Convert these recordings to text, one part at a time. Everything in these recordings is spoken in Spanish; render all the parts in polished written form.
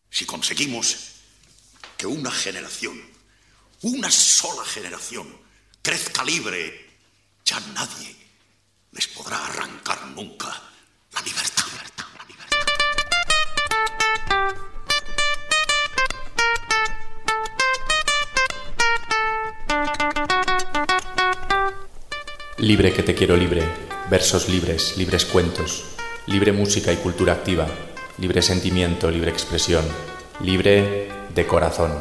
Si conseguimos que una generación, una sola generación, crezca libre, ya nadie les podrá arrancar nunca la libertad. Libre que te quiero libre, versos libres, libres cuentos, libre música y cultura activa, libre sentimiento, libre expresión, libre de corazón.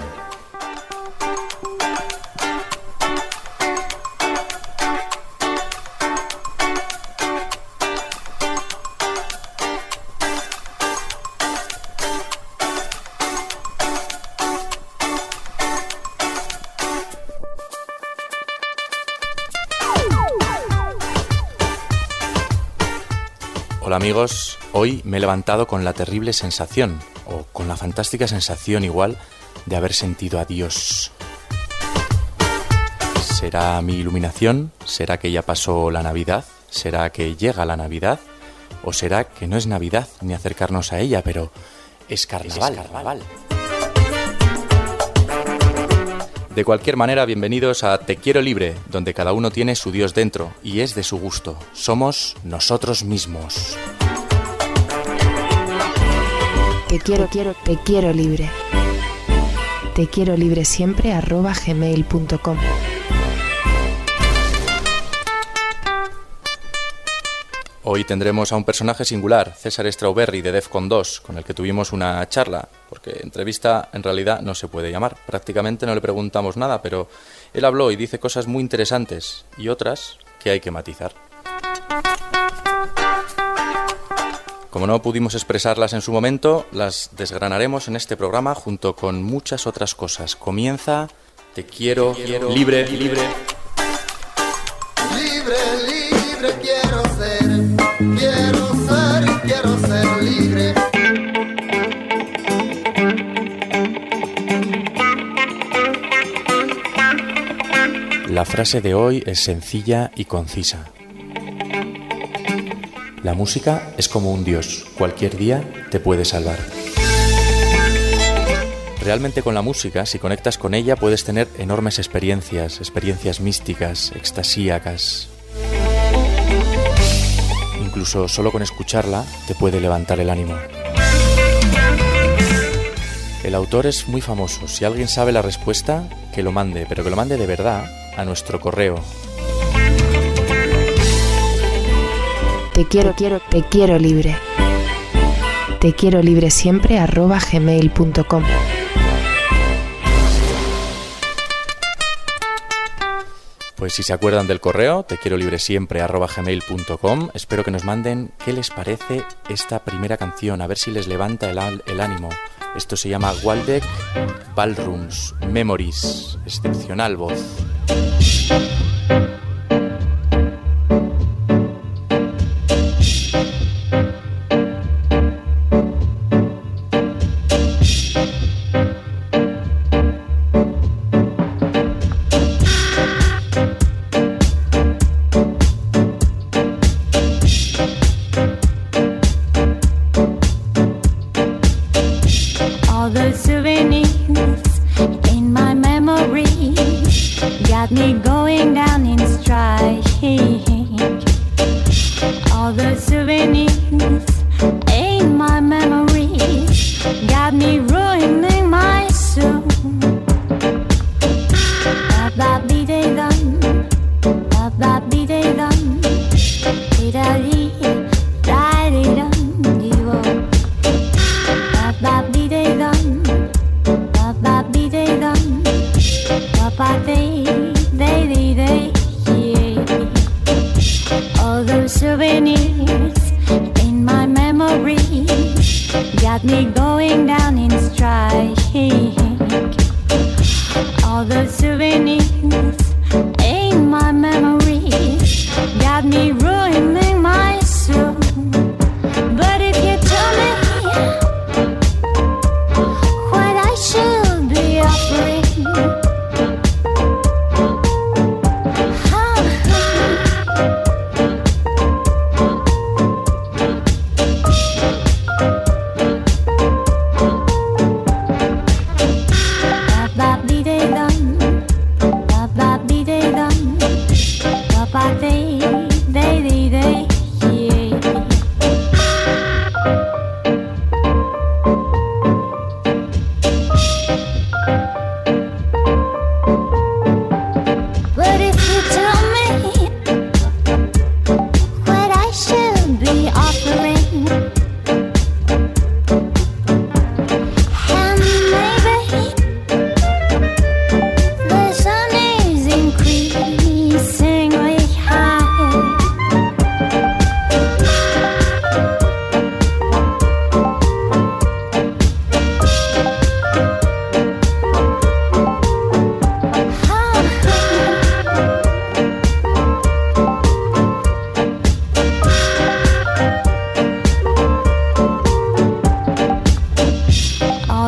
Hola amigos, hoy me he levantado con la terrible sensación, o con la fantástica sensación igual, de haber sentido a Dios. ¿Será mi iluminación? ¿Será que ya pasó la Navidad? ¿Será que llega la Navidad? ¿O será que no es Navidad ni acercarnos a ella, pero es carnaval? De cualquier manera, bienvenidos a Te Quiero Libre, donde cada uno tiene su Dios dentro y es de su gusto. Somos nosotros mismos. Te quiero libre. Te quiero libre siempre @gmail.com. Hoy tendremos a un personaje singular, César Strawberry de Defcon 2, con el que tuvimos una charla, porque entrevista en realidad no se puede llamar. Prácticamente no le preguntamos nada, pero él habló y dice cosas muy interesantes y otras que hay que matizar. Como no pudimos expresarlas en su momento, las desgranaremos en este programa junto con muchas otras cosas. Comienza Te quiero libre. Libre quiero ser libre. La frase de hoy es sencilla y concisa. La música es como un dios, cualquier día te puede salvar. Realmente con la música, si conectas con ella, puedes tener enormes experiencias místicas, extasíacas. Incluso solo con escucharla te puede levantar el ánimo. El autor es muy famoso. Si alguien sabe la respuesta, que lo mande, pero que lo mande de verdad a nuestro correo. Te quiero libre. Te quiero libre siempre @gmail.com. Pues si se acuerdan del correo, tequierolibresiempre@gmail.com. Espero que nos manden qué les parece esta primera canción, a ver si les levanta el ánimo. Esto se llama Waldeck Ballrooms Memories, excepcional voz.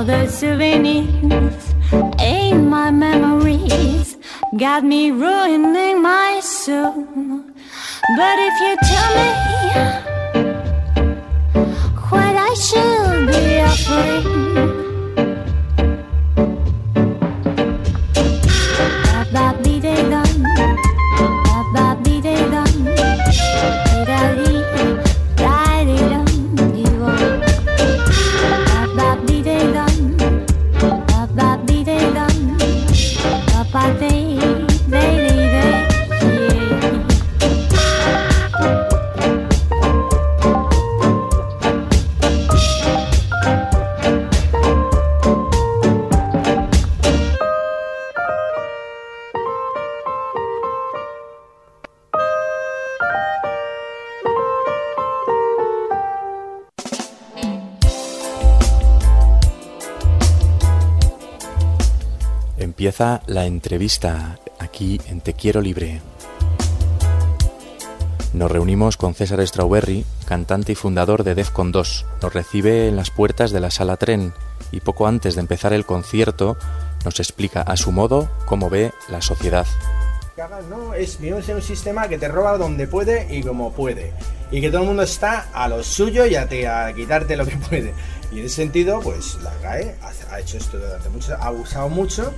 All the souvenirs ain't my memories, got me ruining my soul. But if you tell me what I should be offering, ba-ba-be-de-dum, ba-ba-be-de-dum, di-da-dee, da-dee-dum, dee-wum, ba-ba-be-de-dum, ba-ba-be-de-dum, ba-ba-de-de-de-de, yeah. Empieza la entrevista aquí en Te Quiero Libre. Nos reunimos con César Strawberry, cantante y fundador de Defcon 2. Nos recibe en las puertas de la Sala Tren y poco antes de empezar el concierto nos explica a su modo cómo ve la sociedad. No, vivimos en un sistema que te roba donde puede y como puede, y que todo el mundo está a lo suyo y a quitarte lo que puede. Y en ese sentido, pues la GAE ha hecho esto durante mucho, ha abusado mucho.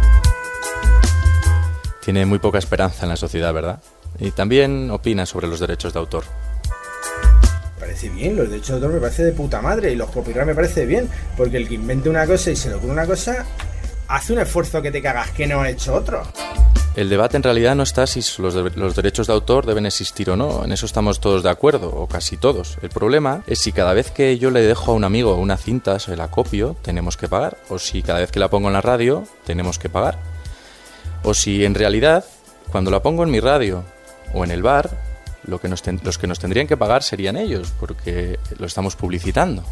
Tiene muy poca esperanza en la sociedad, ¿verdad? Y también opina sobre los derechos de autor. Me parece bien, los derechos de autor me parece de puta madre, y los copyright me parece bien, porque el que invente una cosa y se le ocurre una cosa, hace un esfuerzo que te cagas que no ha hecho otro. El debate en realidad no está si los derechos de autor deben existir o no. En eso estamos todos de acuerdo, o casi todos. El problema es si cada vez que yo le dejo a un amigo una cinta, se la copio, tenemos que pagar. O si cada vez que la pongo en la radio, tenemos que pagar. O si en realidad, cuando la pongo en mi radio o en el bar, los que nos tendrían que pagar serían ellos, porque lo estamos publicitando.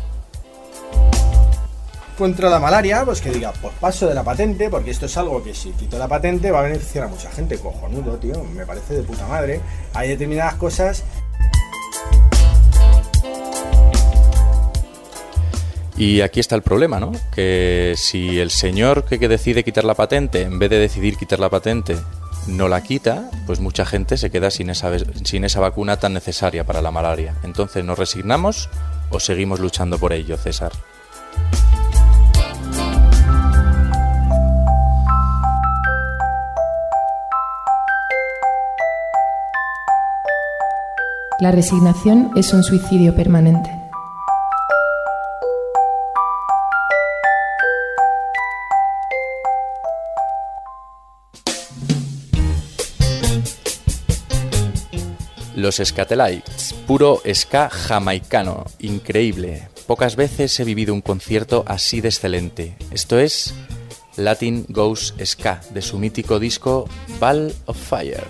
Contra la malaria, pues que diga, pues paso de la patente, porque esto es algo que si quito la patente va a beneficiar a mucha gente. Cojonudo, tío, me parece de puta madre. Hay determinadas cosas. Y aquí está el problema, ¿no? Que si el señor que decide quitar la patente, en vez de decidir quitar la patente, no la quita, pues mucha gente se queda sin esa vacuna tan necesaria para la malaria. Entonces, ¿nos resignamos o seguimos luchando por ello, César? La resignación es un suicidio permanente. Los Skatalites, puro ska jamaicano, increíble. Pocas veces he vivido un concierto así de excelente. Esto es Latin Goes Ska, de su mítico disco Ball of Fire.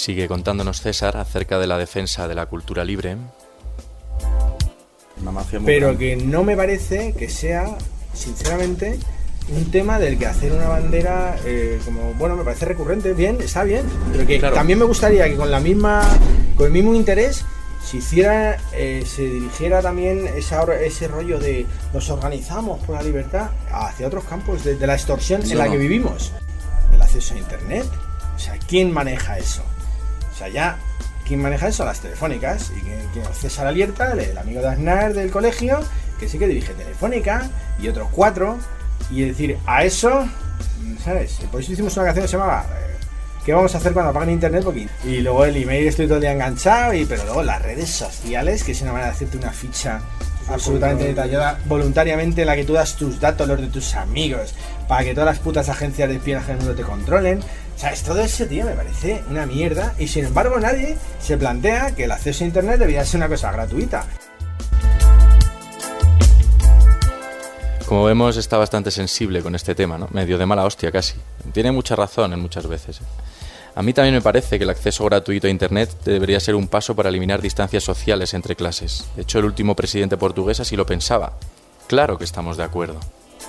Sigue contándonos César acerca de la defensa de la cultura libre. Una mafia muy Pero grande. que no me parece que sea, sinceramente, un tema del que hacer una bandera como, bueno, me parece recurrente, bien, está bien, pero que Claro. también me gustaría que con el mismo interés se hiciera, se dirigiera también ese rollo de nos organizamos por la libertad hacia otros campos de la extorsión en la que vivimos. El acceso a internet, o sea, ¿quién maneja eso? O sea, ya, ¿quién maneja eso? Las telefónicas. Y que César Alierta, el amigo de Aznar del colegio, que sí que dirige Telefónica, y otros 4, y decir, a eso, ¿sabes? Por eso hicimos una canción que se llamaba ¿qué vamos a hacer cuando apaguen internet? Porque... Y luego el email, estoy todo el día enganchado, pero luego las redes sociales, que es una manera de hacerte una ficha absolutamente detallada, voluntariamente, en la que tú das tus datos, los de tus amigos, para que todas las putas agencias de espionaje del mundo te controlen. ¿Sabes? Todo eso, tío, me parece una mierda. Y sin embargo, nadie se plantea que el acceso a internet debería ser una cosa gratuita. Como vemos, está bastante sensible con este tema, ¿no? Medio de mala hostia casi. Tiene mucha razón en muchas veces. A mí también me parece que el acceso gratuito a internet debería ser un paso para eliminar distancias sociales entre clases. De hecho, el último presidente portugués así lo pensaba. Claro que estamos de acuerdo.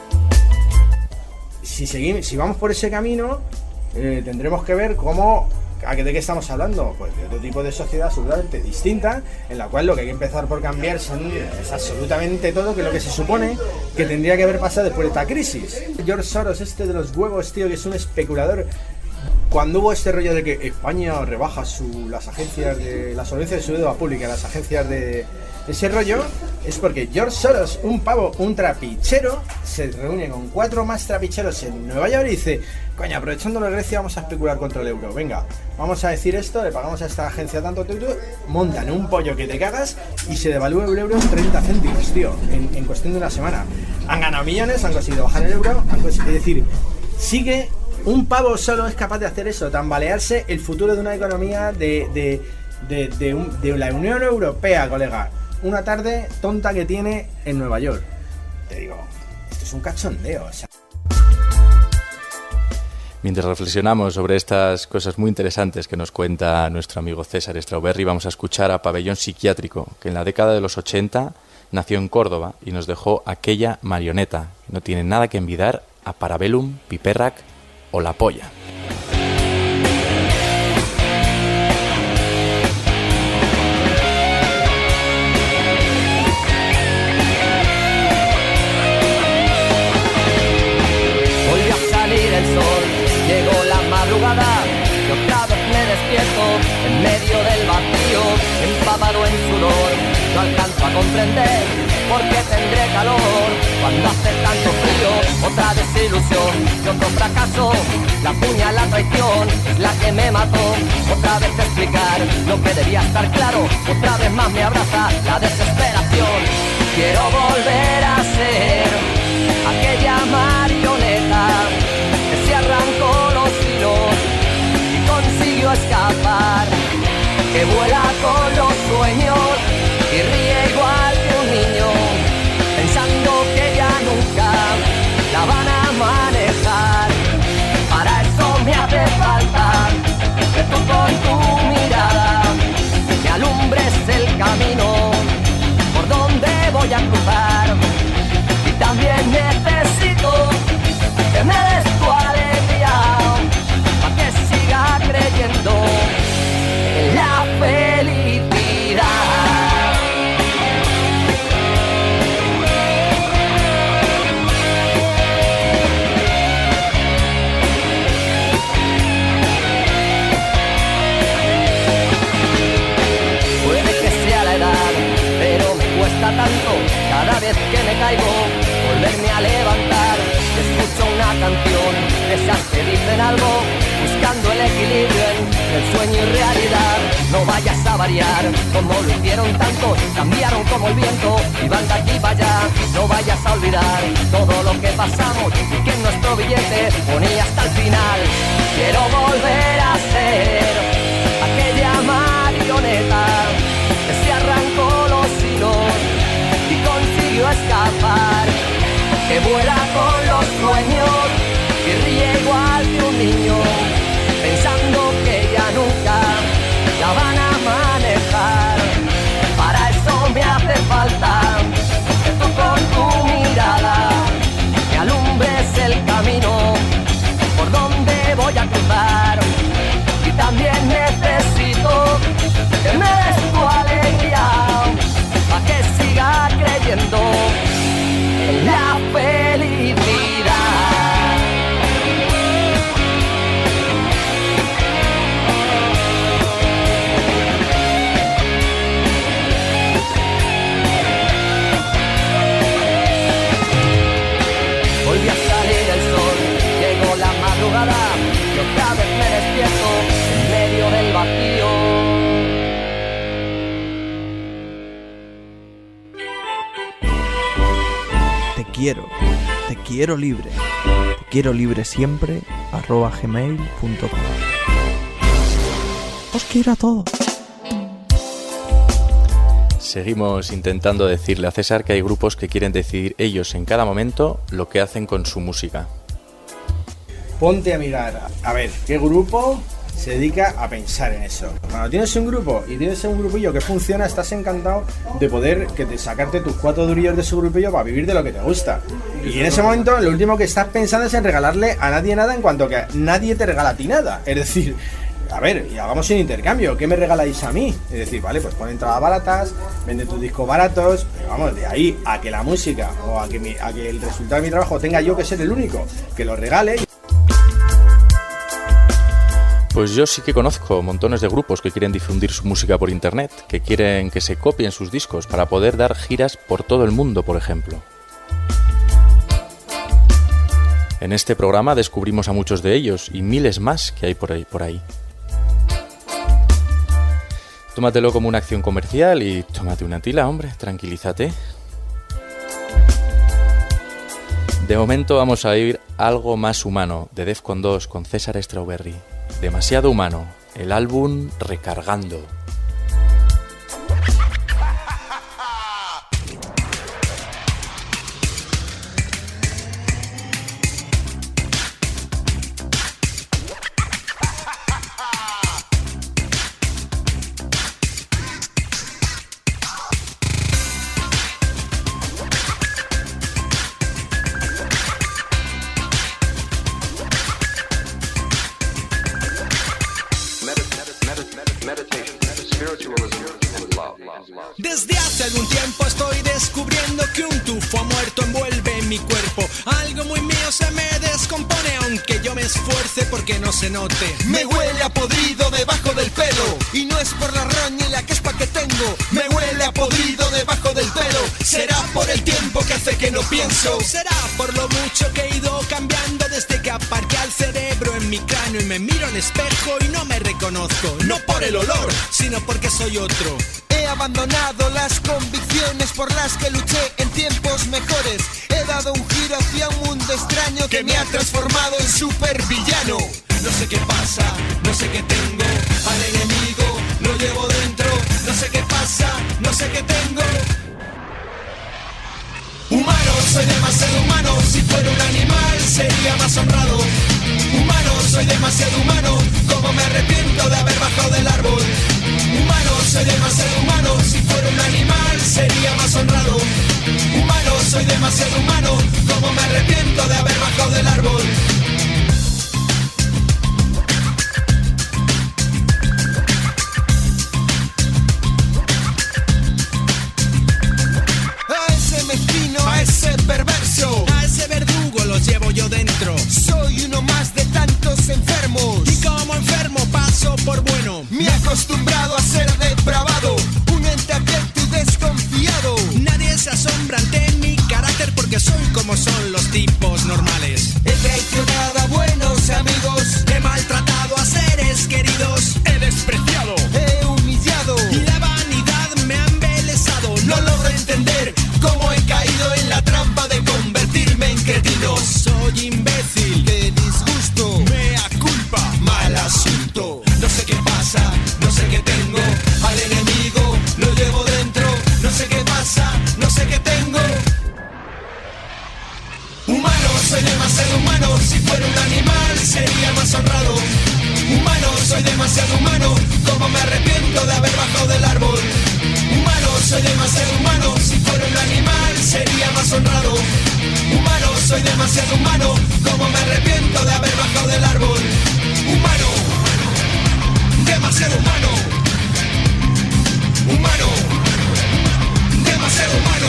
Si vamos por ese camino, tendremos que ver cómo... ¿De qué estamos hablando? Pues de otro tipo de sociedad absolutamente distinta, en la cual lo que hay que empezar por cambiar es absolutamente todo, que es lo que se supone que tendría que haber pasado después de esta crisis. George Soros, de los huevos, tío, que es un especulador. Cuando hubo este rollo de que España rebaja las agencias de la solvencia de su deuda pública, las agencias de ese rollo, es porque George Soros, un pavo, un trapichero, se reúne con 4 más trapicheros en Nueva York y dice: coño, aprovechando la Grecia vamos a especular contra el euro, venga, vamos a decir esto, le pagamos a esta agencia tanto, montan un pollo que te cagas y se devalúa el euro en 30 céntimos, tío, en cuestión de una semana. Han ganado millones, han conseguido bajar el euro, es decir, sigue... Un pavo solo es capaz de hacer eso, tambalearse el futuro de una economía de la Unión Europea, colega. Una tarde tonta que tiene en Nueva York. Te digo, esto es un cachondeo, o sea. Mientras reflexionamos sobre estas cosas muy interesantes que nos cuenta nuestro amigo César Strawberry, vamos a escuchar a Pabellón Psiquiátrico, que en la década de los 80 nació en Córdoba y nos dejó aquella marioneta. No tiene nada que envidiar a Parabellum, Piperrac o La Polla. Volvió a salir el sol, llegó la madrugada y otra vez me despierto en medio del vacío, empapado en sudor. No alcanzo a comprender por qué tendré calor cuando hace tanto frío. Otra desilusión y otro fracaso, la puña, la traición es la que me mató. Otra vez explicar lo que debía estar claro, otra vez más me abraza la desesperación. Quiero volver a ser aquella marioneta que se arrancó los hilos y consiguió escapar, que vuela con los sueños y ríe igual que un niño, pensando que ya nunca la van a manejar. Para eso me hace falta que tú con tu mirada me alumbres el camino por donde voy a cruzar. Y también necesito que me des tu alegría para que siga creyendo en la felicidad. Puede que sea la edad, pero me cuesta tanto cada vez que me caigo volverme a levantar. Escucho una canción, esas que dicen algo, buscando el equilibrio entre el sueño y realidad. No vayas a variar como lo hicieron tantos, cambiaron como el viento y van de aquí para allá. No vayas a olvidar todo lo que pasamos y que en nuestro billete ponía hasta el final. Quiero volver a ser aquella marioneta que se arrancó los hilos y consiguió escapar, que vuela con los sueños y ríe igual que un niño, pensando que ya nunca yo cada vez me despierto en medio del vacío. Te quiero libre. Te quiero libre siempre @gmail.com. Os quiero a todos. Seguimos intentando decirle a César que hay grupos que quieren decidir ellos en cada momento lo que hacen con su música. Ponte a mirar, a ver, ¿qué grupo se dedica a pensar en eso? Cuando tienes un grupo y tienes un grupillo que funciona, estás encantado de poder sacarte tus 4 durillos de ese grupillo para vivir de lo que te gusta. Y en ese momento lo último que estás pensando es en regalarle a nadie nada, en cuanto que nadie te regala a ti nada. Es decir, a ver, y hagamos un intercambio, ¿qué me regaláis a mí? Es decir, vale, pues pon entradas baratas, vende tus discos baratos, pero vamos, de ahí a que la música o a que el resultado de mi trabajo tenga yo que ser el único que lo regale. Pues yo sí que conozco montones de grupos que quieren difundir su música por internet, que quieren que se copien sus discos para poder dar giras por todo el mundo, por ejemplo. En este programa descubrimos a muchos de ellos y miles más que hay por ahí. Tómatelo como una acción comercial y tómate una tila, hombre, tranquilízate. De momento vamos a oír Algo más humano de Defcon 2 con César Strawberry. Demasiado humano, el álbum Recargando. Desde hace algún tiempo estoy descubriendo que un tufo muerto envuelve mi cuerpo. Algo muy mío se me descompone, aunque yo me esfuerce porque no se note. Me huele a podrido debajo del pelo, y no es por la roña y la caspa que tengo. Me huele a podrido debajo del pelo. Será por el tiempo que hace que no pienso. Será por lo mucho que he ido cambiando desde que aparqué al cerebro en mi cráneo y me miro en espejo y no me reconozco. No por el olor, sino porque soy otro. He abandonado las convicciones por las que luché en tiempos mejores. He dado un giro hacia un mundo extraño que me ha transformado en supervillano. No sé qué pasa, no sé qué tengo. Al enemigo lo llevo dentro. No sé qué pasa, no sé qué tengo. Humano, soy demasiado humano. Si fuera un animal sería más honrado. Humano, soy demasiado humano. Como me arrepiento de haber bajado del árbol. Humano, soy demasiado humano. Si fuera un animal sería más honrado. Humano, soy demasiado humano. Como me arrepiento de haber bajado del árbol. A ese mezquino, a ese perverso, a ese verdugo los llevo yo dentro. Soy uno más de tantos enfermos. Y como enfermo paso por bueno. Me he acostumbrado a ser depravado, un ente abierto y desconfiado. Nadie se asombra ante mi carácter porque soy como son los tipos normales. He traicionado a buenos amigos, he maltratado a seres queridos, he despreciado, he humillado y la vanidad me ha embelesado. No logro entender cómo he caído en la trampa de convertirme en cretino. Soy imbécil, qué disgusto, mea culpa, mal asunto. No sé qué pasa, no sé qué tengo. Al enemigo lo llevo dentro. No sé qué pasa, no sé qué tengo. Humano, soy demasiado humano. Si fuera un animal sería más honrado. Humano, soy demasiado humano. Como me arrepiento de haber bajado del árbol. Humano, soy demasiado humano. Si fuera un animal sería más honrado. Humano, soy demasiado humano. Como me arrepiento de haber bajado del árbol. Humano, demasiado humano. Humano, demasiado humano.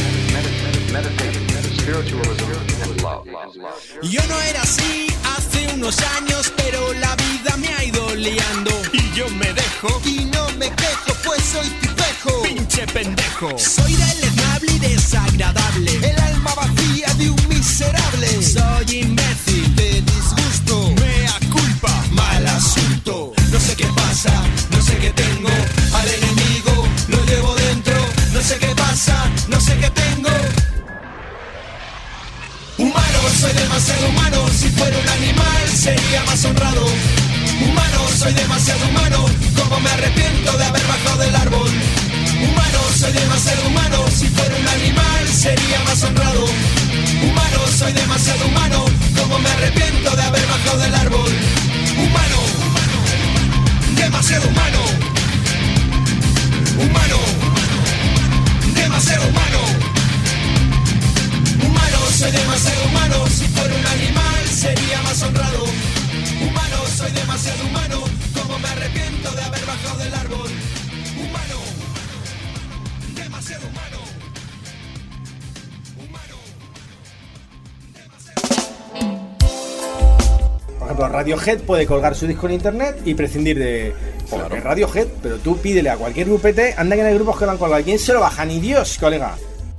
Yo no era así hace unos años, pero la vida me ha ido liando. Y yo me dejo y no me quejo, pues soy tipejo. Pinche pendejo. Soy deleznable y desagradable. El alma vacía de un miserable. Soy imbécil. De disgusto. Mea culpa. demasiado humano. Si fuera un animal sería más honrado. Humano, soy demasiado humano. Como me arrepiento de haber bajado del árbol. Humano, soy demasiado humano. Si fuera un animal sería más honrado. Humano, soy demasiado humano. Como me arrepiento de haber bajado del árbol. Humano, demasiado humano. Humano, demasiado humano. Humano, soy demasiado humano. Si fuera un animal sería más honrado. Humano, soy demasiado humano. Como me arrepiento de haber bajado del árbol. Humano, demasiado humano. Humano, demasiado. Por ejemplo, Radiohead puede colgar su disco en internet y prescindir de Claro. Radiohead, pero tú pídele a cualquier grupete, anda que no hay grupos que lo han colgado. ¿Quién se lo baja? Ni Dios, colega.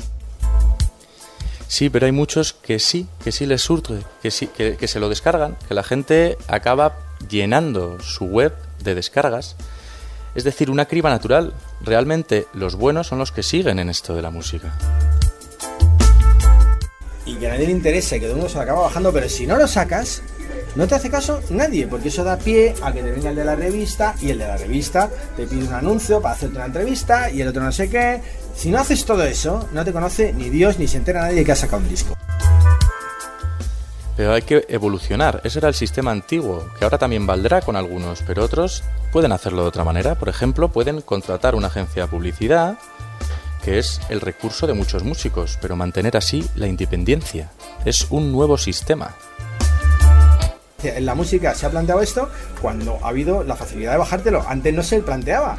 Sí, pero hay muchos que sí les surge, que se lo descargan, que la gente acaba llenando su web de descargas. Es decir, una criba natural. Realmente los buenos son los que siguen en esto de la música. Y que a nadie le interese, que todo el mundo se lo acaba bajando, pero si no lo sacas, no te hace caso nadie, porque eso da pie a que te venga el de la revista, y el de la revista te pide un anuncio para hacerte una entrevista, y el otro no sé qué. Si no haces todo eso, no te conoce ni Dios, ni se entera nadie que ha sacado un disco. Pero hay que evolucionar. Ese era el sistema antiguo, que ahora también valdrá con algunos, pero otros pueden hacerlo de otra manera. Por ejemplo, pueden contratar una agencia de publicidad, que es el recurso de muchos músicos, pero mantener así la independencia. Es un nuevo sistema. En la música se ha planteado esto cuando ha habido la facilidad de bajártelo. Antes no se planteaba.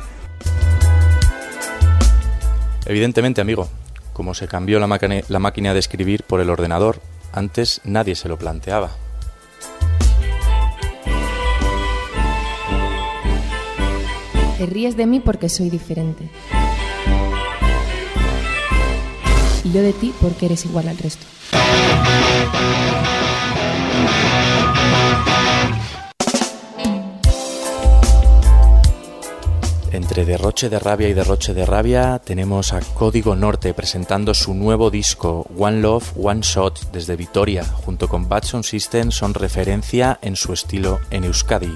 Evidentemente, amigo, como se cambió la máquina de escribir por el ordenador, antes nadie se lo planteaba. Te ríes de mí porque soy diferente. Y yo de ti porque eres igual al resto. Entre derroche de rabia y derroche de rabia tenemos a Código Norte presentando su nuevo disco One Love, One Shot desde Vitoria, junto con Bad Sound System, son referencia en su estilo en Euskadi.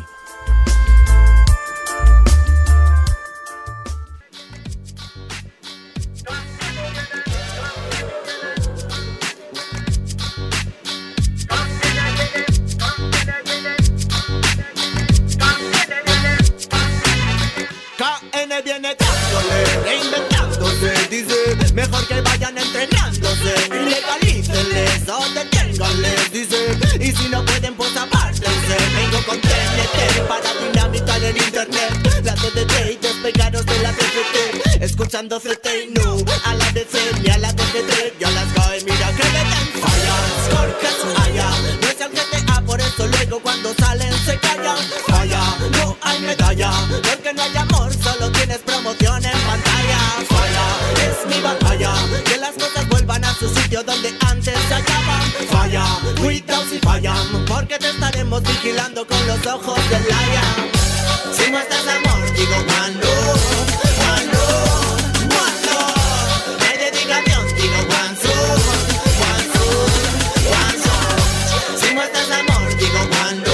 Viene dándole, reinventándose, dice, mejor que vayan entrenándose, ilegalícenles o deténganles, dice, y si no pueden pues apártense, vengo con TNT para dinamitar el internet, la DDT y despegaros de la DDT, escuchando CT y no, a la DC ni a la DGT, ya las cae, mira que le dan fallas, Jorge allá, no es el GTA, por eso luego cuando salen se callan, falla, no hay medalla, porque no hay amor, solo tienes promoción en pantalla. Falla, es mi batalla, que las cosas vuelvan a su sitio donde antes se hallaban. Falla, cuidado si fallan, porque te estaremos vigilando con los ojos del lion. Si muestras amor, digo cuando, cuando, cuando. No hay dedicación, digo cuando, cuando, cuando. Si muestras amor, digo cuando.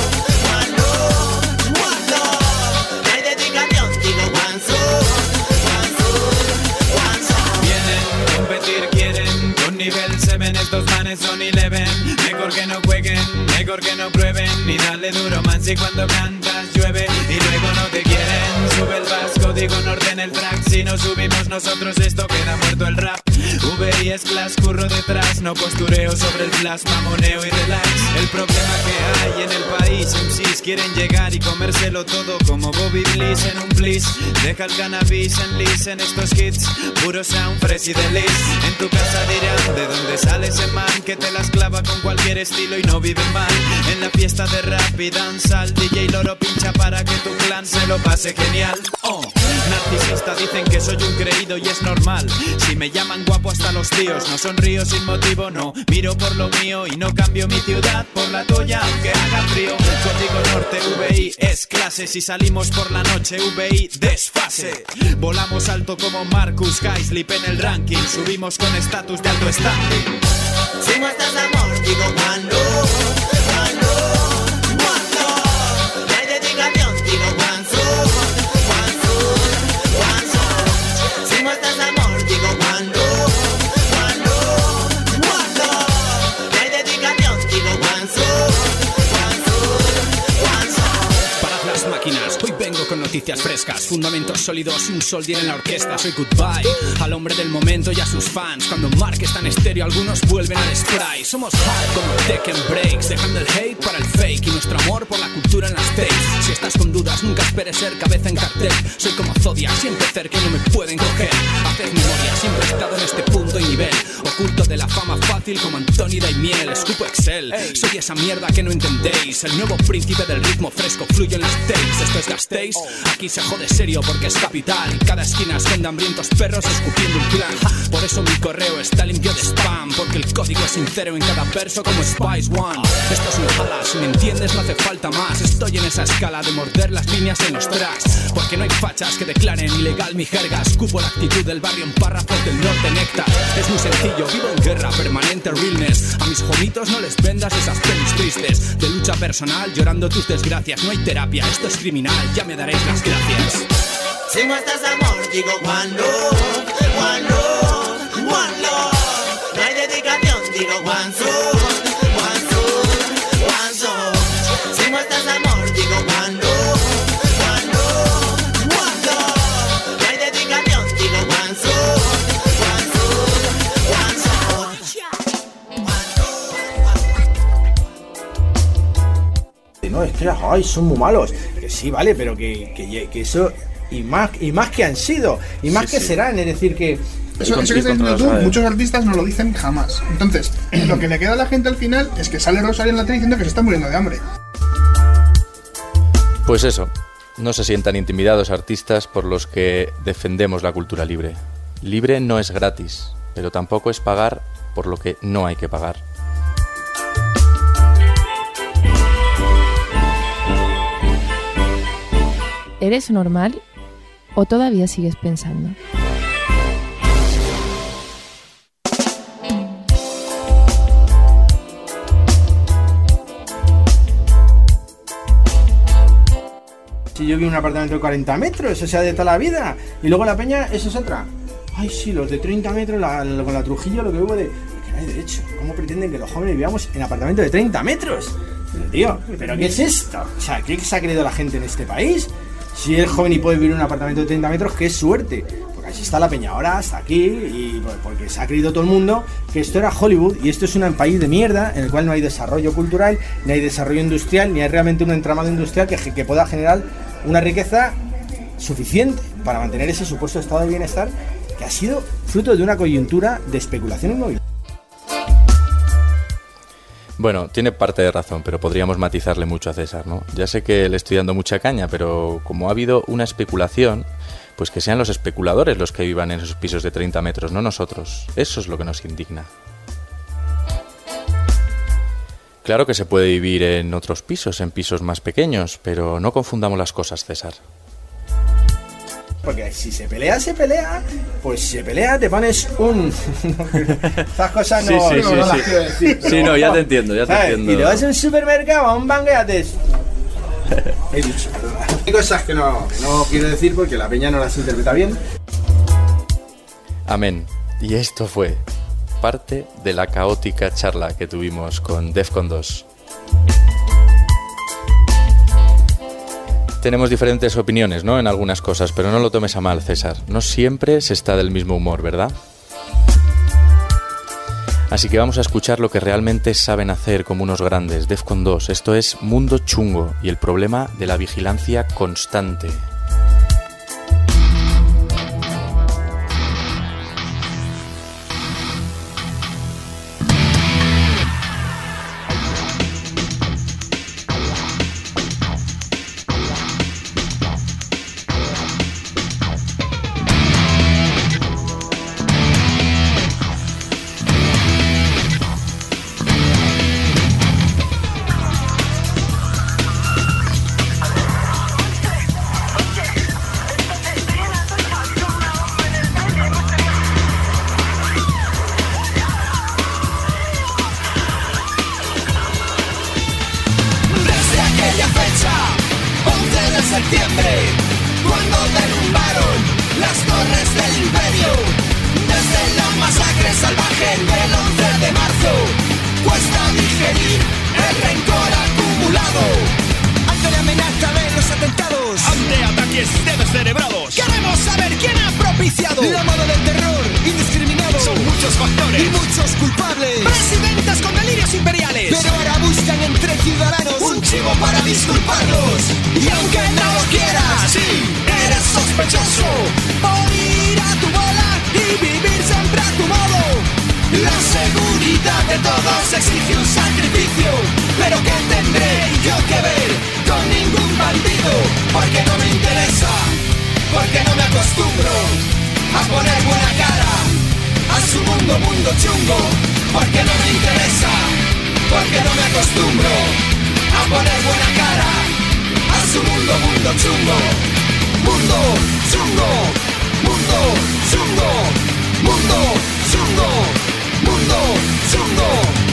Estos manes son 11, mejor que no jueguen, mejor que no prueben, ni dale duro man si cuando cantas llueve y luego no te quieren, sube el vasco, digo norte en el track, si no subimos nosotros esto queda muerto el rap, VI es class, curro detrás, no postureo sobre el flash, mamoneo y relax, el problema que hay en el país, MCs quieren llegar y comérselo todo como Bobby Bliss en un bliss, deja el cannabis en lis en estos hits, puro sound, fresh y delis, en tu casa dirán de dónde sale ese man que te las clava con cualquier estilo y no vive mal, en la fiesta de rap y danzal, DJ Loro pincha para que tu clan se lo pase genial, narcisista dicen que soy un creído y es normal, si me llaman guapo hasta los tíos, no sonrío sin motivo, no, miro por lo mío y no cambio mi ciudad por la tuya aunque haga frío, Código Norte, VI es clase, si salimos por la noche, VI desfase, volamos alto como Marcus Gaislip en el ranking, subimos con estatus de alto standing. Si muestras amor, digo cuando. noticias frescas, fundamentos sólidos y un sol en la orquesta. Soy goodbye al hombre del momento y a sus fans. Cuando Mark está en estéreo, algunos vuelven al spray. Somos hard como Tekken Breaks, dejando el hate para el fake y nuestro amor por la cultura en las tapes. Si estás con dudas, nunca esperes ser cabeza en cartel. Soy como Zodiac, siempre cerca y no me pueden coger. Haced memoria, siempre he estado en este punto y nivel, oculto de la fama fácil como Anthony Daimiel. Escupo Excel, soy esa mierda que no entendéis. El nuevo príncipe del ritmo fresco fluye en las tapes. Esto es Gasteiz, aquí se jode serio porque es capital. Cada esquina esconde hambrientos perros escupiendo un plan. Por eso mi correo está limpio de spam, porque el código es sincero en cada verso como Spice One. Esto es un jala, si me entiendes no hace falta más. Estoy en esa escala de morder las líneas en los tracks, porque no hay fachas que declaren ilegal mi jerga. Escupo la actitud del barrio en párrafos del norte néctar. Es muy sencillo, vivo en guerra, permanente realness. A mis jovitos no les vendas esas pelis tristes de lucha personal, llorando tus desgracias. No hay terapia, esto es criminal, ya me daréis las gracias. Si muestras amor, digo one love, one love, one love. No hay dedicación, digo one soul, one soul, one soul. Si muestras amor, digo one love, one love, one love. No hay dedicación, digo one soul, one soul, one soul. No, es que ay, son muy malos. Que sí, vale, pero que eso... Y más que han sido, y más sí, que sí. Serán, es decir que... Eso que estás diciendo tú, muchos artistas no lo dicen jamás. Entonces, lo que le queda a la gente al final es que sale Rosalía en la tele diciendo que se está muriendo de hambre. Pues eso, no se sientan intimidados artistas por los que defendemos la cultura libre. Libre no es gratis, pero tampoco es pagar por lo que no hay que pagar. ¿Eres normal o todavía sigues pensando? Si yo vi un apartamento de 40 metros, o sea, de toda la vida, y luego la peña, eso es otra. Ay, sí, los de 30 metros, con la Trujillo, lo que hubo de... Que no hay derecho. ¿Cómo pretenden que los jóvenes vivamos en apartamentos de 30 metros? Pero, tío, ¿pero qué es esto? O sea, ¿qué se ha creído la gente en este país? Si eres joven y puedes vivir en un apartamento de 30 metros, qué suerte. Porque así está la peña ahora, hasta aquí, y porque se ha creído todo el mundo que esto era Hollywood y esto es un país de mierda en el cual no hay desarrollo cultural, ni hay desarrollo industrial, ni hay realmente un entramado industrial que pueda generar una riqueza suficiente para mantener ese supuesto estado de bienestar que ha sido fruto de una coyuntura de especulación inmobiliaria. Bueno, tiene parte de razón, pero podríamos matizarle mucho a César, ¿no? Ya sé que le estoy dando mucha caña, pero como ha habido una especulación, pues que sean los especuladores los que vivan en esos pisos de 30 metros, no nosotros. Eso es lo que nos indigna. Claro que se puede vivir en otros pisos, en pisos más pequeños, pero no confundamos las cosas, César. Porque si se pelea, pues se pelea, te pones un... Estas cosas no... Sí, no las quiero decir. Sí, no, ya te entiendo. Y te vas a un supermercado, a un banco y haces... He dicho, perdona. Hay cosas que no quiero decir porque la peña no las interpreta bien. Amén. Y esto fue parte de la caótica charla que tuvimos con Defcon 2. Tenemos diferentes opiniones, ¿no?, en algunas cosas, pero no lo tomes a mal, César. No siempre se está del mismo humor, ¿verdad? Así que vamos a escuchar lo que realmente saben hacer como unos grandes, Defcon 2. Esto es Mundo Chungo y el problema de la vigilancia constante. Ante ataques disculparlos. Y aunque no lo quieras, sí, eres sospechoso por ir a tu bola y vivir siempre a tu modo. La seguridad de todos exige un sacrificio, pero ¿qué tendré yo que ver con ningún bandido? Porque no me interesa, porque no me acostumbro a poner buena cara a su mundo chungo. Porque no me interesa, porque no me acostumbro a poner buena cara a su mundo chungo. Mundo chungo, mundo chungo, mundo chungo, mundo chungo.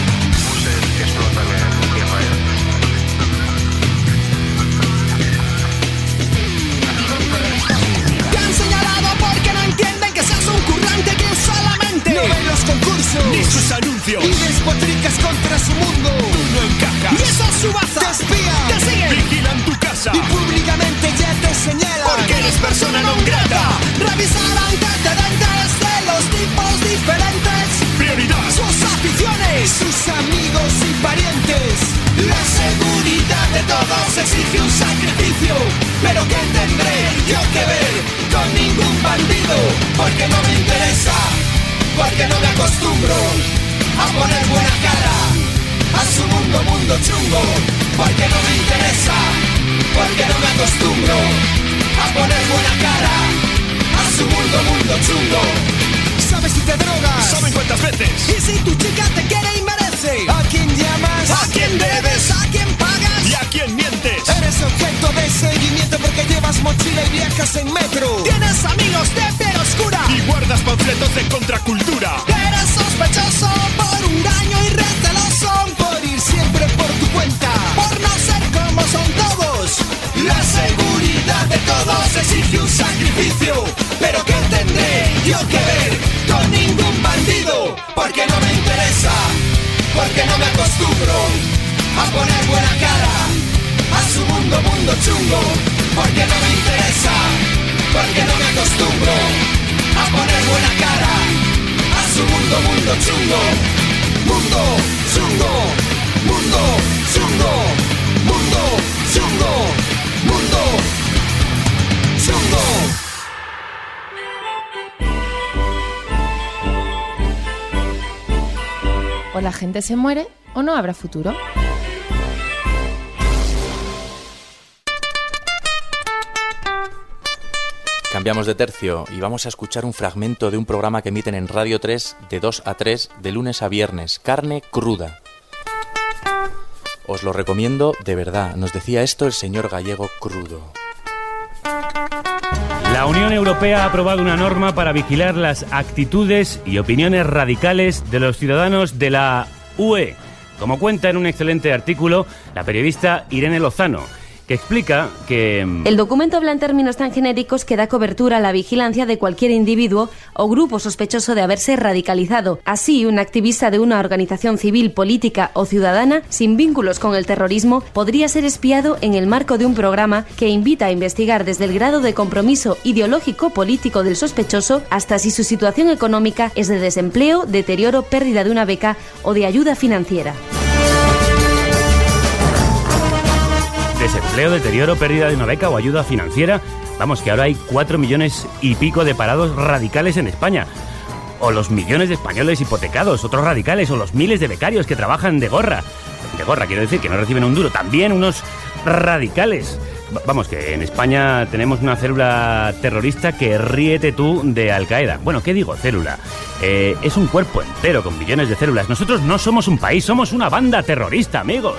Te han señalado porque no entienden que seas un currante que solamente no ven los concursos ni sus anuncios y despotricas contra su mundo. Tú no encajas Y esos subazas te espían, te siguen, vigilan tu casa y públicamente ya te señalan porque eres persona non grata. Revisar antecedentes de los tipos diferentes, Prioridad, sus aficiones, sus amigos y parientes. La seguridad de todos exige un sacrificio, pero ¿qué tendré yo que ver con ningún bandido? Porque no me interesa, porque no me acostumbro a poner buena cara a su mundo chungo. Porque no me interesa, porque no me acostumbro a poner buena cara a su mundo chungo. Sabes si te drogas, ¿saben cuántas veces? y si tu chica te quiere y merece. ¿A quién llamas? ¿A quién debes? ¿A quién pagas? ¿Y a quién mientes? Eres objeto de seguimiento porque llevas mochila y viajas en metro. Tienes amigos de piel oscura Y guardas panfletos de contracultura. Eres sospechoso por un daño y receloso por ir siempre por tu cuenta, por no ser como son todos. La seguridad de todos exige un sacrificio, pero ¿qué tendré yo que ver con ningún bandido? Porque no me interesa, porque no me acostumbro a poner buena cara a su mundo chungo. Porque no me interesa, porque no me acostumbro a poner buena cara a su mundo chungo. Mundo chungo, mundo chungo, mundo chungo, mundo chungo. O la gente se muere o no habrá futuro. Cambiamos de tercio y vamos a escuchar un fragmento de un programa que emiten en Radio 3 de 2 a 3 de lunes a viernes, Carne Cruda. Os lo recomiendo de verdad, nos decía esto el señor Gallego Crudo. La Unión Europea ha aprobado una norma para vigilar las actitudes y opiniones radicales de los ciudadanos de la UE, como cuenta en un excelente artículo la periodista Irene Lozano, que explica que... El documento habla en términos tan genéricos que da cobertura a la vigilancia de cualquier individuo o grupo sospechoso de haberse radicalizado. Así, un activista de una organización civil, política o ciudadana sin vínculos con el terrorismo podría ser espiado en el marco de un programa que invita a investigar desde el grado de compromiso ideológico-político del sospechoso hasta si su situación económica es de desempleo, deterioro, pérdida de una beca o de ayuda financiera. Desempleo, deterioro, pérdida de una beca o ayuda financiera. Vamos, que ahora hay 4 millones y pico de parados radicales en España. O los millones de españoles hipotecados, otros radicales, o los miles de becarios que trabajan de gorra. De gorra, quiero decir, que no reciben un duro. También unos radicales. Vamos, que en España tenemos una célula terrorista que ríete tú de Al-Qaeda. Bueno, ¿qué digo célula? Es un cuerpo entero con millones de células. Nosotros no somos un país, somos una banda terrorista, amigos.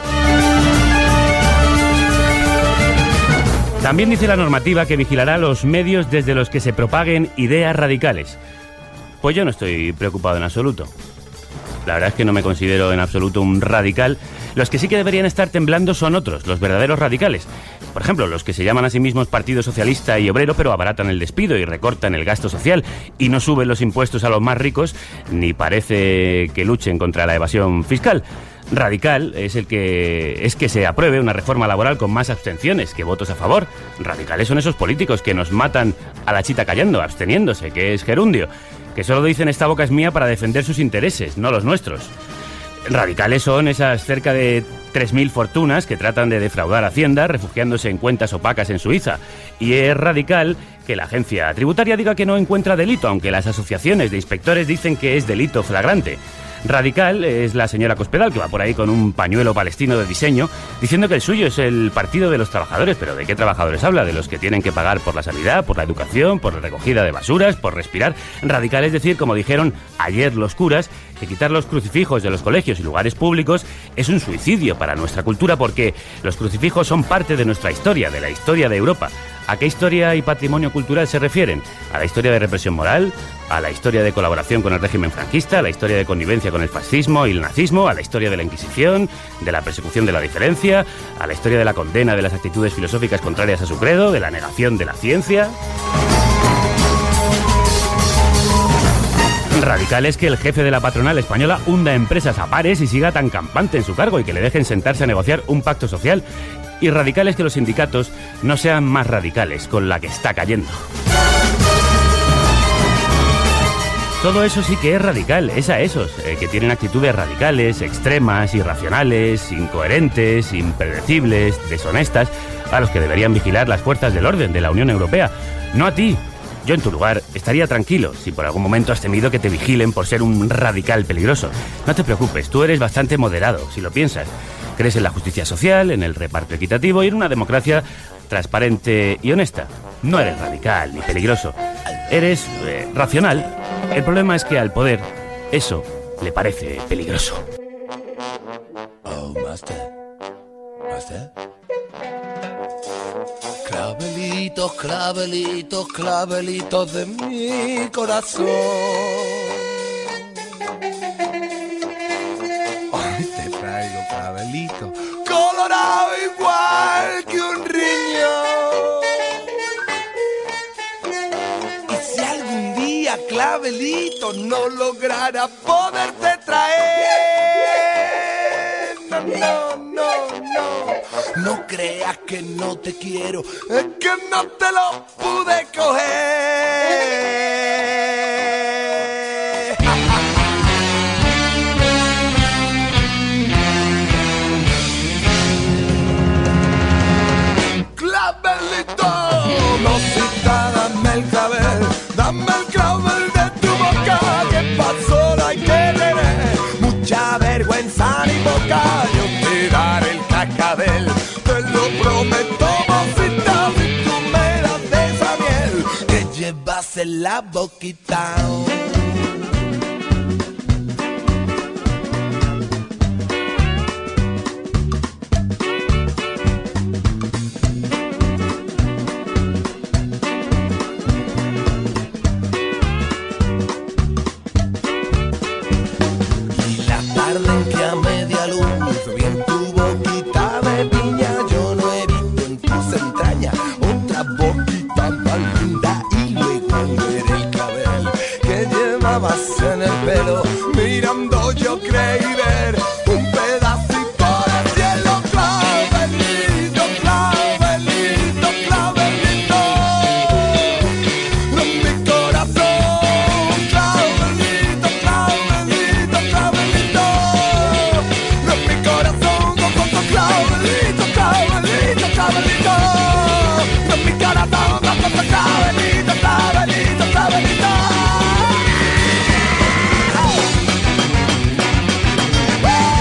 También dice la normativa que vigilará los medios desde los que se propaguen ideas radicales. Pues yo no estoy preocupado en absoluto. La verdad es que no me considero en absoluto un radical. Los que sí que deberían estar temblando son otros, los verdaderos radicales. Por ejemplo, los que se llaman a sí mismos Partido Socialista y Obrero, pero abaratan el despido y recortan el gasto social y no suben los impuestos a los más ricos, ni parece que luchen contra la evasión fiscal. Radical es que se apruebe una reforma laboral con más abstenciones que votos a favor. Radicales son esos políticos que nos matan a la chita callando, absteniéndose, que es gerundio, que solo dicen esta boca es mía para defender sus intereses, no los nuestros. Radicales son esas cerca de 3.000 fortunas que tratan de defraudar Hacienda refugiándose en cuentas opacas en Suiza. Y es radical que la agencia tributaria diga que no encuentra delito, aunque las asociaciones de inspectores dicen que es delito flagrante. Radical es la señora Cospedal, que va por ahí con un pañuelo palestino de diseño, diciendo que el suyo es el partido de los trabajadores. ¿Pero de qué trabajadores habla? ¿De los que tienen que pagar por la sanidad, por la educación, por la recogida de basuras, por respirar? Radical es decir, como dijeron ayer los curas, que quitar los crucifijos de los colegios y lugares públicos es un suicidio para nuestra cultura, porque los crucifijos son parte de nuestra historia, de la historia de Europa. ¿A qué historia y patrimonio cultural se refieren? ¿A la historia de represión moral? ¿A la historia de colaboración con el régimen franquista? ¿A la historia de connivencia con el fascismo y el nazismo? ¿A la historia de la Inquisición? ¿De la persecución de la diferencia? ¿A la historia de la condena de las actitudes filosóficas contrarias a su credo? ¿De la negación de la ciencia? Radical es que el jefe de la patronal española hunda empresas a pares y siga tan campante en su cargo y que le dejen sentarse a negociar un pacto social. Y radical es que los sindicatos no sean más radicales con la que está cayendo. Todo eso sí que es radical, es a esos que tienen actitudes radicales, extremas, irracionales, incoherentes, impredecibles, deshonestas, a los que deberían vigilar las fuerzas del orden de la Unión Europea. No a ti. Yo en tu lugar estaría tranquilo si por algún momento has temido que te vigilen por ser un radical peligroso. No te preocupes, tú eres bastante moderado, si lo piensas. Crees en la justicia social, en el reparto equitativo y en una democracia transparente y honesta. No eres radical ni peligroso. Eres racional. El problema es que al poder eso le parece peligroso. Oh, master. Master. Clavelitos, clavelitos, clavelitos de mi corazón. Hoy te traigo clavelitos, colorado igual que un riñón. Y si algún día clavelito no lograra poderte traer, no creas que no te quiero, es que no te lo pude coger. Clavelito, mocita, dame el clavel, dame el clavel de tu boca, que pasó no hay que tener mucha vergüenza ni boca. Yo te daré el cacabel, te lo prometo, mocita, si tú me das de esa miel que llevas en la boquita. En que a media luz vi en tu boquita de piña, yo no he visto en tus entrañas otra boquita más linda. Y luego ver el clavel que llevabas en el pelo, mirando yo creí ver un pedacito del cielo. Clavelito, clavelito, clavelito de mi corazón. Clavelito, clavelito, clavelito de mi corazón. Clavelito, clavelito, clavelito de mi corazón. Clavelito, clavelito, clavelito.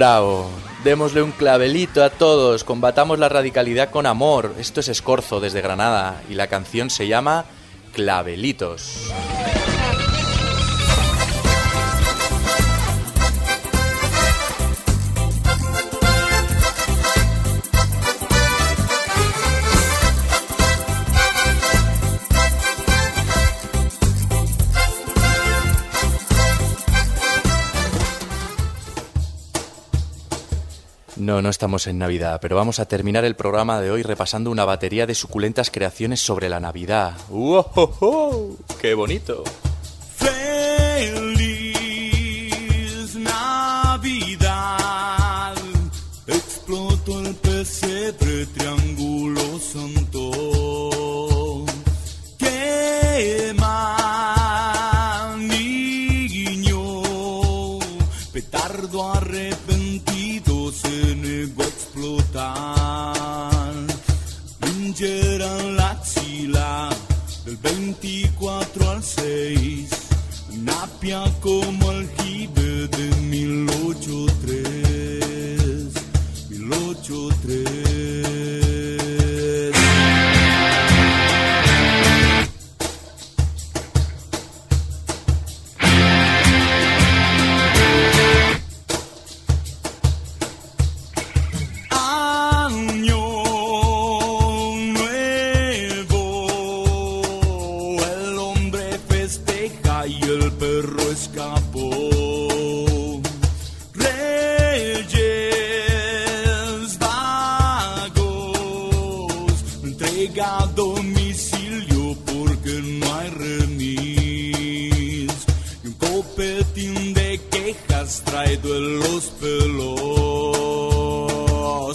Bravo. Démosle un clavelito a todos, combatamos la radicalidad con amor. Esto es Escorzo desde Granada y la canción se llama Clavelitos. No estamos en Navidad, pero vamos a terminar el programa de hoy repasando una batería de suculentas creaciones sobre la Navidad. ¡Wow! ¡Qué bonito! Feliz Navidad, explotó el pesebre, triángulo santo. ¡Qué mal niño! Petardo arrepentido se negó a explotar. Era la axila del 24 al 6, Napia como aljibe de 1083, 1083. Traído en los pelos.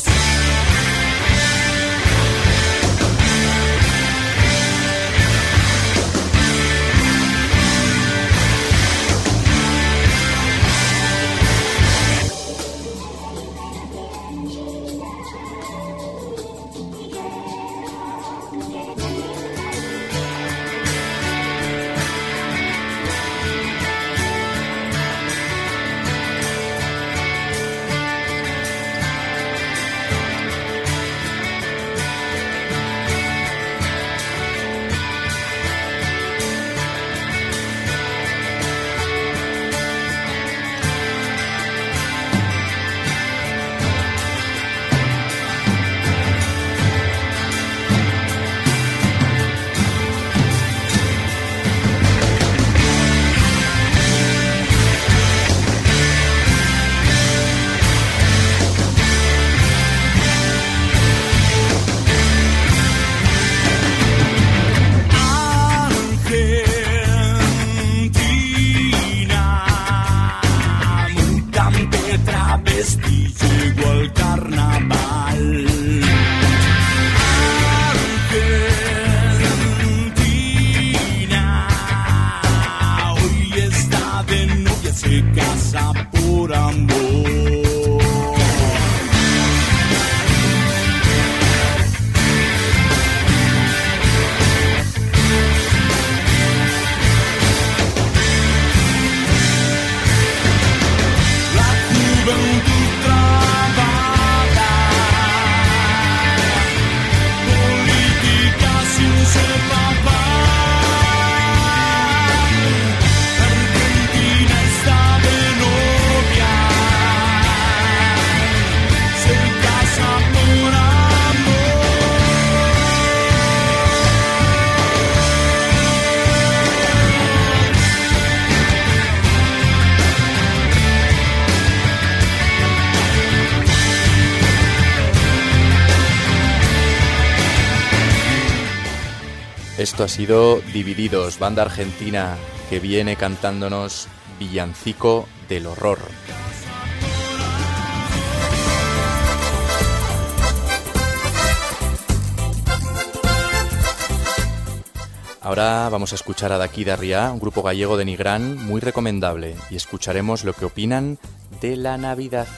Esto ha sido Divididos, banda argentina que viene cantándonos Villancico del Horror. Ahora vamos a escuchar a Daqui Darriá, un grupo gallego de Nigrán muy recomendable, y escucharemos lo que opinan de la Navidad.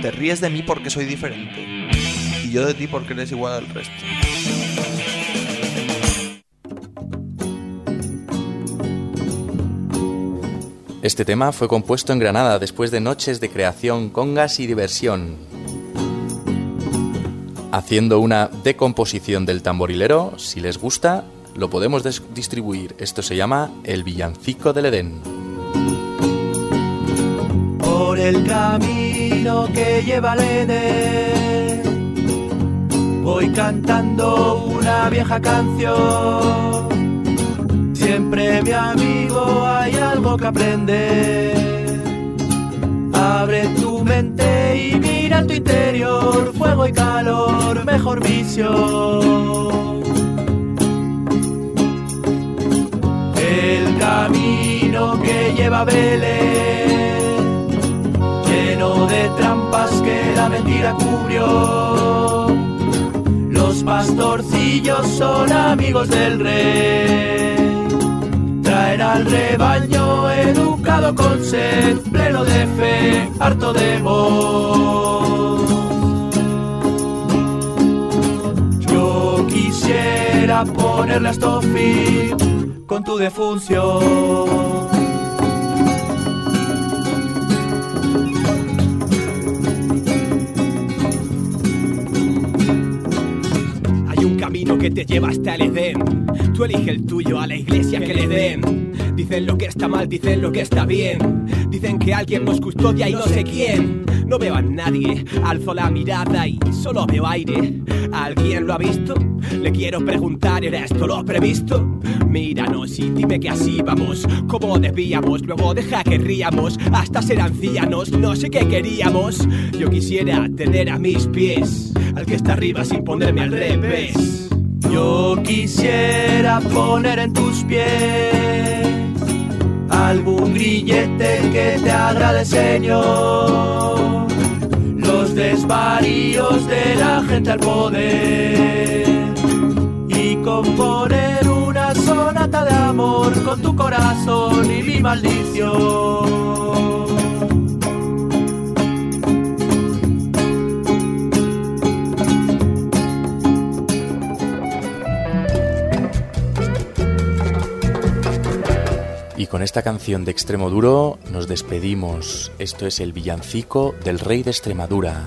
Te ríes de mí porque soy diferente. Y yo de ti porque eres igual al resto. Este tema fue compuesto en Granada después de noches de creación, congas y diversión. Haciendo una decomposición del tamborilero, si les gusta, lo podemos distribuir. Esto se llama El Villancico del Edén. Por el camino que lleva al Edén voy cantando una vieja canción. Siempre, mi amigo, hay algo que aprender. Abre tu mente y mira en tu interior. Fuego y calor, mejor visión. El camino que lleva a Belén, lleno de trampas que la mentira cubrió. Los pastorcillos son amigos del rey. Traer al rebaño educado con sed, pleno de fe, harto de voz. Yo quisiera ponerle a esto fin con tu defunción. Camino que te lleva hasta el Edén. Tú elige el tuyo, a la iglesia que le den. Dicen lo que está mal, dicen lo que está bien. Dicen que alguien nos custodia y no sé quién. No veo a nadie, alzo la mirada y solo veo aire. ¿Alguien lo ha visto? Le quiero preguntar, ¿era esto lo previsto? Míranos y dime que así vamos, como debíamos. Luego deja que ríamos, hasta ser ancianos. No sé qué queríamos. Yo quisiera tener a mis pies al que está arriba sin ponerme al revés. Yo quisiera poner en tus pies algún grillete que te agrade, Señor. Los desvaríos de la gente al poder y componer una sonata de amor con tu corazón y mi maldición. Y con esta canción de Extremoduro nos despedimos. Esto es el villancico del rey de Extremadura.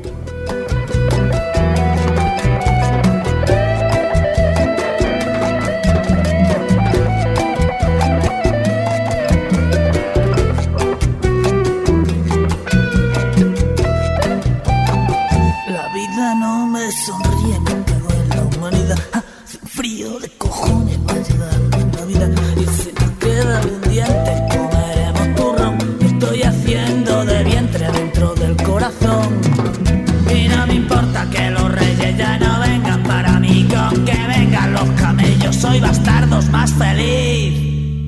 La vida no me sonríe, me cago en la humanidad. Hace frío de cojones, va a llegar la vida. Y si nos queda un diente, comeremos turrón. Estoy haciendo de vientre dentro del corazón. Y no me importa que los reyes ya no vengan para mí, con que vengan los camellos. Soy bastardos más feliz.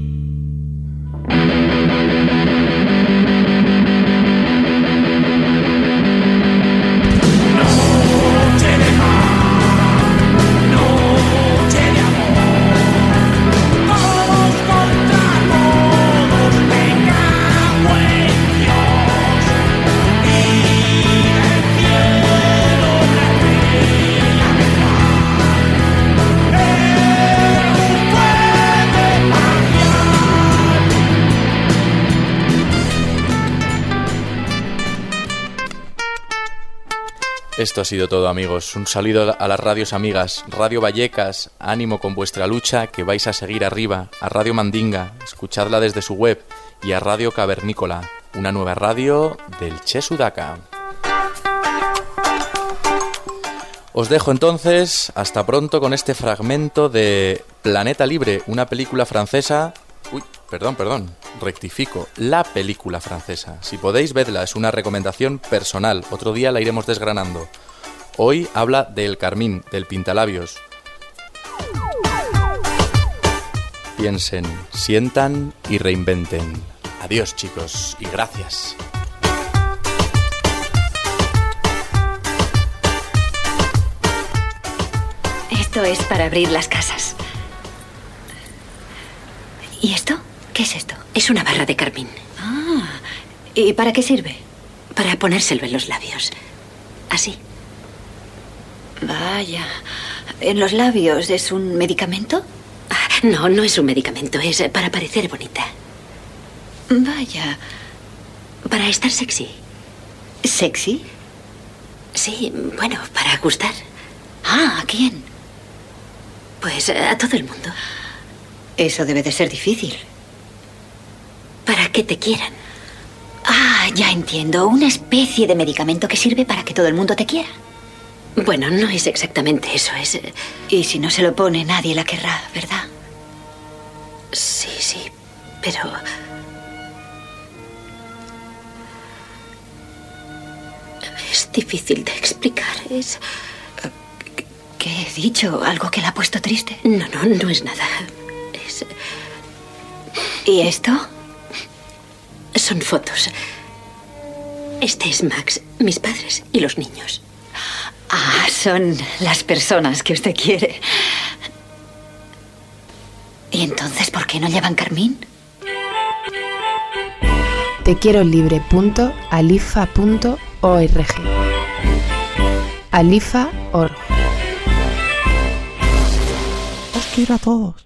Esto ha sido todo, amigos. Un saludo a las radios amigas. Radio Vallecas, ánimo con vuestra lucha, que vais a seguir arriba. A Radio Mandinga, escuchadla desde su web. Y a Radio Cavernícola, una nueva radio del Che Sudaca. Os dejo entonces, hasta pronto con este fragmento de Planeta Libre, una película francesa... Perdón, rectifico, la película francesa. Si podéis, vedla, es una recomendación personal. Otro día la iremos desgranando. Hoy habla del Carmín, del pintalabios. Piensen, sientan y reinventen. Adiós, chicos, y gracias. Esto es para abrir las casas. ¿Y esto? ¿Qué es esto? Es una barra de carmín. Ah, ¿y para qué sirve? Para ponérselo en los labios. Así. Vaya. ¿En los labios es un medicamento? No, no es un medicamento, es para parecer bonita. Vaya. Para estar sexy. ¿Sexy? Sí, bueno, para gustar. Ah, ¿a quién? Pues a todo el mundo. Eso debe de ser difícil. Para que te quieran. Ah, ya entiendo. Una especie de medicamento que sirve para que todo el mundo te quiera. Bueno, no es exactamente eso, es... Y si no se lo pone, nadie la querrá, ¿verdad? Sí, pero... Es difícil de explicar, es... ¿Qué he dicho? ¿Algo que la ha puesto triste? No es nada. Es... ¿Y esto? Son fotos. Este es Max, mis padres y los niños. Ah, son las personas que usted quiere. ¿Y entonces por qué no llevan carmín? Tequierolibre.alifa.org. Alifa.org. Os quiero a todos.